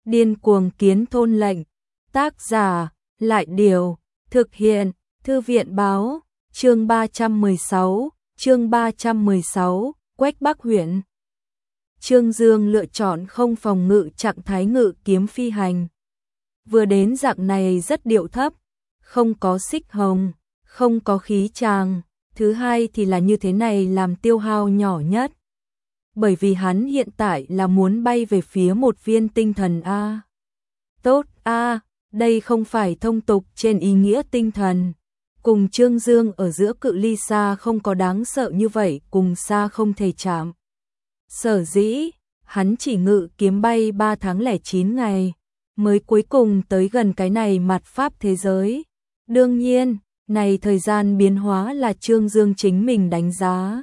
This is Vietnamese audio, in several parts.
Điên cuồng kiến thôn lệnh. Tác giả, Lại Điều. Thực hiện, Thư viện Báo. Chương 316, Quách Bắc huyện. Trương Dương lựa chọn không phòng ngự trạng thái ngự kiếm phi hành. Vừa đến dạng này rất điệu thấp, không có xích hồng, không có khí tràng. Thứ hai thì là như thế này làm tiêu hao nhỏ nhất. Bởi vì hắn hiện tại là muốn bay về phía một viên tinh thần A. Tốt A, đây không phải thông tục trên ý nghĩa tinh thần. Cùng Trương Dương ở giữa cự ly xa không có đáng sợ như vậy, cùng xa không thể chạm. Sở dĩ, hắn chỉ ngự kiếm bay 3 tháng 09 ngày, mới cuối cùng tới gần cái này mặt pháp thế giới. Đương nhiên, này thời gian biến hóa là Trương Dương chính mình đánh giá.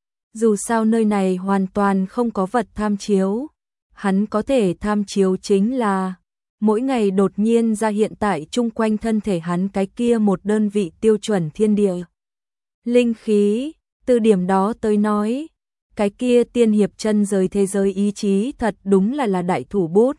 Dù sao nơi này hoàn toàn không có vật tham chiếu, hắn có thể tham chiếu chính là mỗi ngày đột nhiên ra hiện tại chung quanh thân thể hắn cái kia một đơn vị tiêu chuẩn thiên địa. Linh khí, từ điểm đó tới nói, cái kia tiên hiệp chân giới thế giới ý chí thật đúng là đại thủ bút.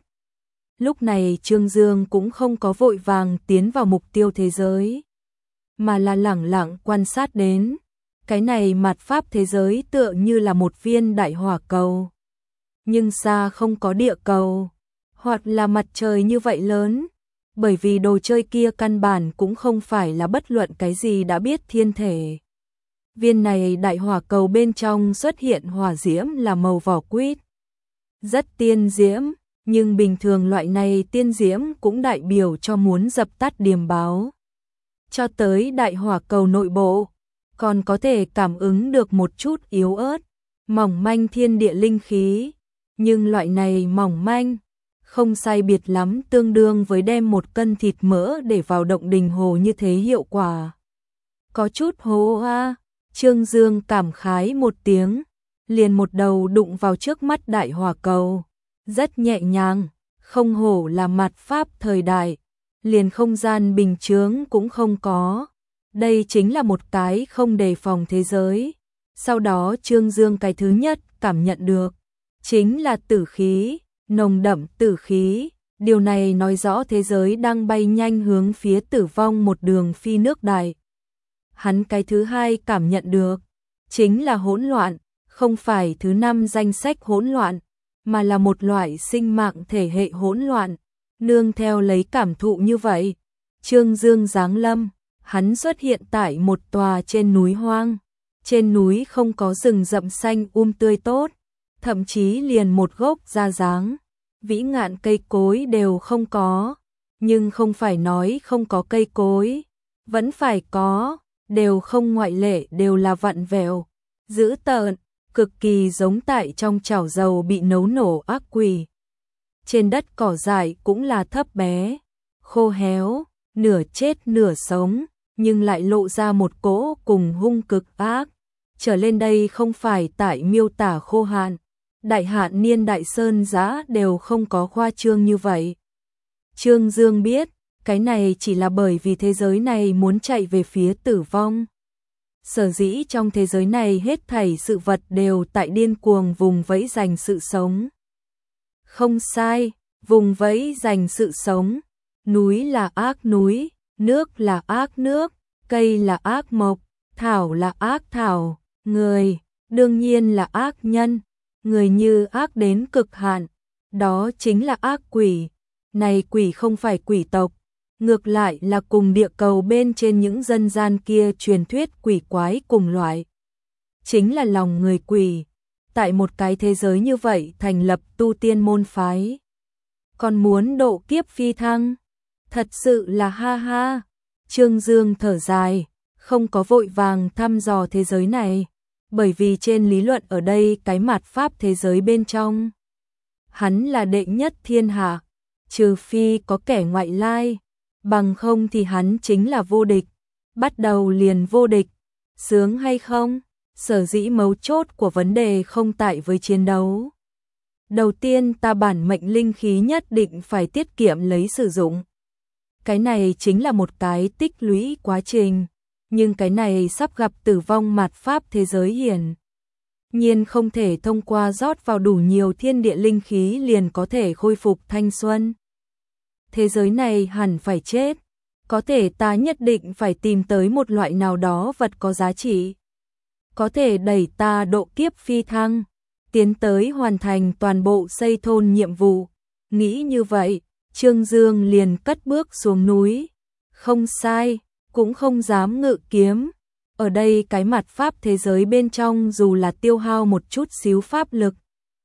Lúc này Trương Dương cũng không có vội vàng tiến vào mục tiêu thế giới, mà là lẳng lặng quan sát đến. Cái này mặt pháp thế giới tựa như là một viên đại hỏa cầu, nhưng xa không có địa cầu, hoặc là mặt trời như vậy lớn, bởi vì đồ chơi kia căn bản cũng không phải là bất luận cái gì đã biết thiên thể. Viên này đại hỏa cầu bên trong xuất hiện hỏa diễm là màu vỏ quýt, rất tiên diễm, nhưng bình thường loại này tiên diễm cũng đại biểu cho muốn dập tắt điềm báo. Cho tới đại hỏa cầu nội bộ, còn có thể cảm ứng được một chút yếu ớt, mỏng manh thiên địa linh khí, nhưng loại này mỏng manh, không sai biệt lắm tương đương với đem 1 cân thịt mỡ để vào động đình hồ như thế hiệu quả. Có chút hố a, Trương Dương cảm khái một tiếng, liền một đầu đụng vào trước mắt đại hỏa cầu, rất nhẹ nhàng, không hổ là mặt pháp thời đại, liền không gian bình chướng cũng không có. Đây chính là một cái không đề phòng thế giới. Sau đó Trương Dương cái thứ nhất cảm nhận được chính là tử khí, nồng đậm tử khí. Điều này nói rõ thế giới đang bay nhanh hướng phía tử vong một đường phi nước đại. Hắn cái thứ hai cảm nhận được chính là hỗn loạn, không phải thứ 5 danh sách hỗn loạn, mà là một loại sinh mạng thể hệ hỗn loạn. Nương theo lấy cảm thụ như vậy, Trương Dương giáng lâm. Hắn xuất hiện tại một tòa trên núi hoang. Trên núi không có rừng rậm xanh tươi tốt, thậm chí liền một gốc ra dáng, vĩ ngạn cây cối đều không có. Nhưng không phải nói không có cây cối, vẫn phải có, đều không ngoại lệ đều là vặn vẹo, dữ tợn, cực kỳ giống tại trong chảo dầu bị nấu nổ ác quỷ. Trên đất cỏ dại cũng là thấp bé, khô héo, nửa chết nửa sống, nhưng lại lộ ra một cỗ cùng hung cực ác. Trở lên đây không phải tại miêu tả khô hạn, đại hạn niên đại sơn giã đều không có khoa trương như vậy. Trương Dương biết, cái này chỉ là bởi vì thế giới này muốn chạy về phía tử vong. Sở dĩ trong thế giới này hết thảy sự vật đều tại điên cuồng vùng vẫy giành sự sống. Không sai, vùng vẫy giành sự sống. Núi là ác núi, nước là ác nước, cây là ác mộc, thảo là ác thảo, người, đương nhiên là ác nhân. Người như ác đến cực hạn, đó chính là ác quỷ. Này quỷ không phải quỷ tộc, ngược lại là cùng địa cầu bên trên những dân gian kia truyền thuyết quỷ quái cùng loại. Chính là lòng người quỷ, tại một cái thế giới như vậy thành lập tu tiên môn phái. Còn muốn độ kiếp phi thăng, thật sự là ha ha. Trương Dương thở dài, không có vội vàng thăm dò thế giới này, bởi vì trên lý luận ở đây cái mặt pháp thế giới bên trong, hắn là đệ nhất thiên hạ, trừ phi có kẻ ngoại lai, bằng không thì hắn chính là vô địch, bắt đầu liền vô địch, sướng hay không? Sở dĩ mấu chốt của vấn đề không tại với chiến đấu. Đầu tiên ta bản mệnh linh khí nhất định phải tiết kiệm lấy sử dụng. Cái này chính là một cái tích lũy quá trình, nhưng cái này sắp gặp tử vong mặt pháp thế giới hiển nhiên không thể thông qua rót vào đủ nhiều thiên địa linh khí liền có thể khôi phục thanh xuân. Thế giới này hẳn phải chết, có thể ta nhất định phải tìm tới một loại nào đó vật có giá trị, có thể đẩy ta độ kiếp phi thăng, tiến tới hoàn thành toàn bộ xây thôn nhiệm vụ. Nghĩ như vậy, Trương Dương liền cất bước xuống núi. Không sai, cũng không dám ngự kiếm. Ở đây cái mặt pháp thế giới bên trong dù là tiêu hao một chút xíu pháp lực,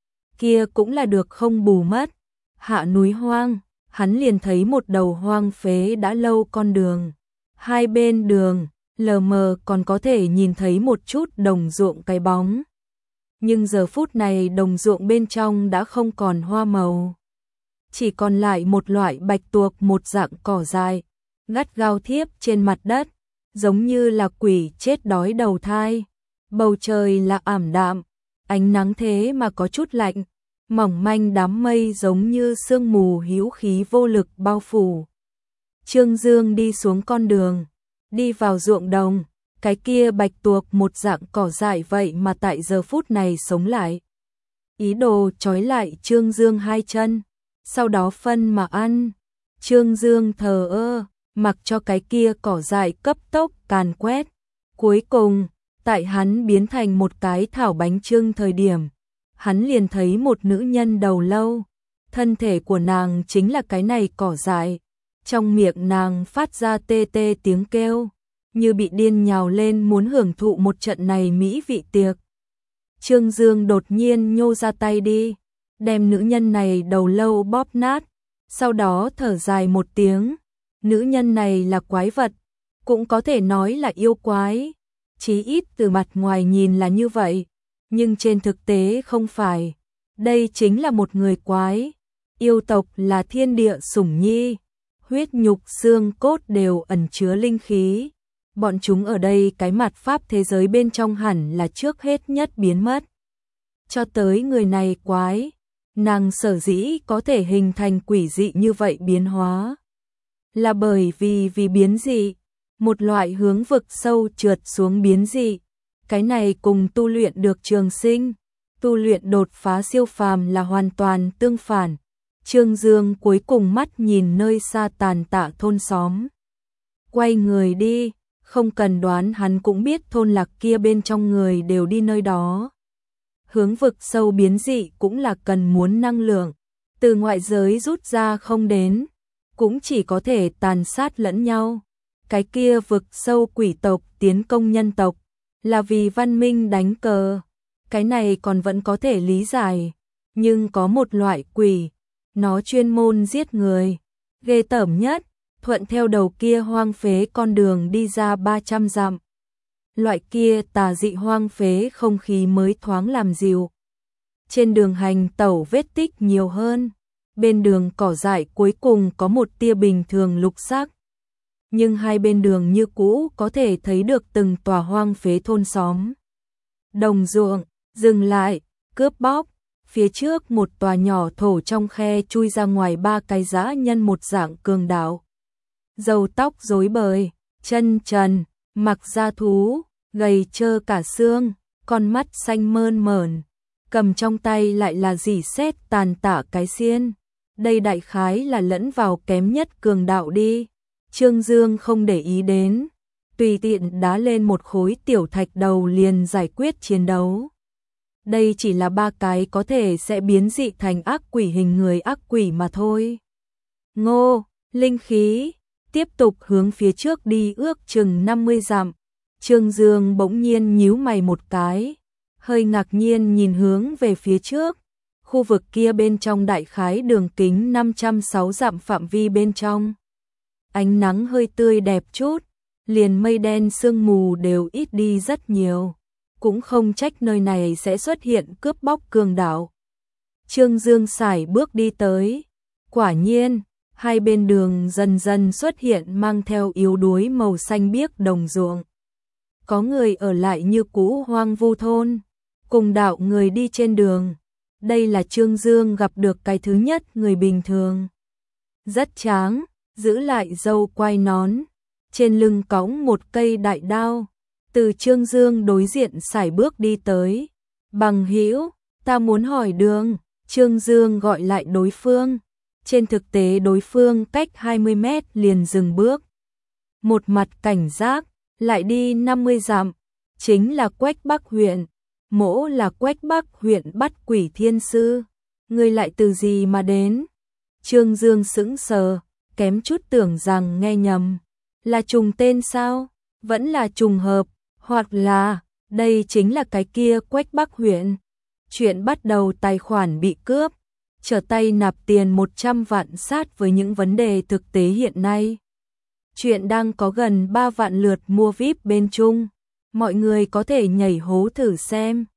kia cũng là được không bù mất. Hạ núi hoang, hắn liền thấy một đầu hoang phế đã lâu con đường. Hai bên đường, lờ mờ còn có thể nhìn thấy một chút đồng ruộng cái bóng. Nhưng giờ phút này đồng ruộng bên trong đã không còn hoa màu. Chỉ còn lại một loại bạch tuộc một dạng cỏ dại, gắt gao thiếp trên mặt đất, giống như là quỷ chết đói đầu thai. Bầu trời là ảm đạm, ánh nắng thế mà có chút lạnh, mỏng manh đám mây giống như sương mù hữu khí vô lực bao phủ. Trương Dương đi xuống con đường, đi vào ruộng đồng, cái kia bạch tuộc một dạng cỏ dại vậy mà tại giờ phút này sống lại. Ý đồ trói lại Trương Dương hai chân, sau đó phân mà ăn. Trương Dương thờ ơ, mặc cho cái kia cỏ dại cấp tốc càn quét. Cuối cùng, tại hắn biến thành một cái thảo bánh chưng thời điểm, hắn liền thấy một nữ nhân đầu lâu. Thân thể của nàng chính là cái này cỏ dại. Trong miệng nàng phát ra tê tê tiếng kêu, như bị điên nhào lên muốn hưởng thụ một trận này mỹ vị tiệc. Trương Dương đột nhiên nhô ra tay đi, đem nữ nhân này đầu lâu bóp nát, sau đó thở dài một tiếng. Nữ nhân này là quái vật, cũng có thể nói là yêu quái, chí ít từ mặt ngoài nhìn là như vậy, nhưng trên thực tế không phải. Đây chính là một người quái. Yêu tộc là thiên địa sủng nhi, huyết nhục xương cốt đều ẩn chứa linh khí. Bọn chúng ở đây cái mặt pháp thế giới bên trong hẳn là trước hết nhất biến mất. Cho tới người này quái, nàng sở dĩ có thể hình thành quỷ dị như vậy biến hóa, là bởi vì biến dị, một loại hướng vực sâu trượt xuống biến dị. Cái này cùng tu luyện được trường sinh, tu luyện đột phá siêu phàm là hoàn toàn tương phản. Trương Dương cuối cùng mắt nhìn nơi xa tàn tạ thôn xóm. Quay người đi, không cần đoán hắn cũng biết thôn lạc kia bên trong người đều đi nơi đó. Hướng vực sâu biến dị cũng là cần muốn năng lượng, từ ngoại giới rút ra không đến, cũng chỉ có thể tàn sát lẫn nhau. Cái kia vực sâu quỷ tộc tiến công nhân tộc, là vì văn minh đánh cờ. Cái này còn vẫn có thể lý giải, nhưng có một loại quỷ, nó chuyên môn giết người. Ghê tởm nhất, thuận theo đầu kia hoang phế con đường đi ra 300 dặm. Loại kia tà dị hoang phế không khí mới thoáng làm dịu. Trên đường hành tẩu vết tích nhiều hơn, bên đường cỏ dại cuối cùng có một tia bình thường lục sắc. Nhưng hai bên đường như cũ có thể thấy được từng tòa hoang phế thôn xóm. Đồng ruộng, dừng lại, cướp bóc, phía trước một tòa nhỏ thổ trong khe chui ra ngoài ba cái dã nhân một dạng cường đạo. Râu tóc rối bời, chân trần, mặc da thú, gầy trơ cả xương, con mắt xanh mơn mởn, cầm trong tay lại là rỉ sét tàn tạ cái xiên. Đây đại khái là lẫn vào kém nhất cường đạo đi. Trương Dương không để ý đến, tùy tiện đá lên một khối tiểu thạch đầu liền giải quyết chiến đấu. Đây chỉ là ba cái có thể sẽ biến dị thành ác quỷ hình người ác quỷ mà thôi. Ngô, linh khí, tiếp tục hướng phía trước đi ước chừng 50 dặm. Trương Dương bỗng nhiên nhíu mày một cái, hơi ngạc nhiên nhìn hướng về phía trước. Khu vực kia bên trong đại khái đường kính 506 dặm phạm vi bên trong. Ánh nắng hơi tươi đẹp chút, liền mây đen sương mù đều ít đi rất nhiều. Cũng không trách nơi này sẽ xuất hiện cướp bóc cường đạo. Trương Dương sải bước đi tới. Quả nhiên, hai bên đường dần dần xuất hiện mang theo yếu đuối màu xanh biếc đồng ruộng. Có người ở lại như cũ hoang vu thôn, cùng đạo người đi trên đường. Đây là Trương Dương gặp được cái thứ nhất người bình thường. Rất tráng, giữ lại râu quai nón, trên lưng cõng một cây đại đao. Từ Trương Dương đối diện sải bước đi tới, Bằng hữu, ta muốn hỏi đường, Trương Dương gọi lại đối phương. Trên thực tế đối phương cách 20 mét liền dừng bước. Một mặt cảnh giác, lại đi 50 dặm, chính là Quách Bắc huyện. Mỗ là Quách Bắc huyện bắt quỷ thiên sư. Ngươi lại từ gì mà đến? Trương Dương sững sờ, kém chút tưởng rằng nghe nhầm. Là trùng tên sao? Vẫn là trùng hợp, hoặc là đây chính là cái kia Quách Bắc huyện. Chuyện bắt đầu tài khoản bị cướp, trở tay nạp tiền 100 vạn sát với những vấn đề thực tế hiện nay. Chuyện đang có gần 3 vạn lượt mua VIP bên Trung. Mọi người có thể nhảy hố thử xem.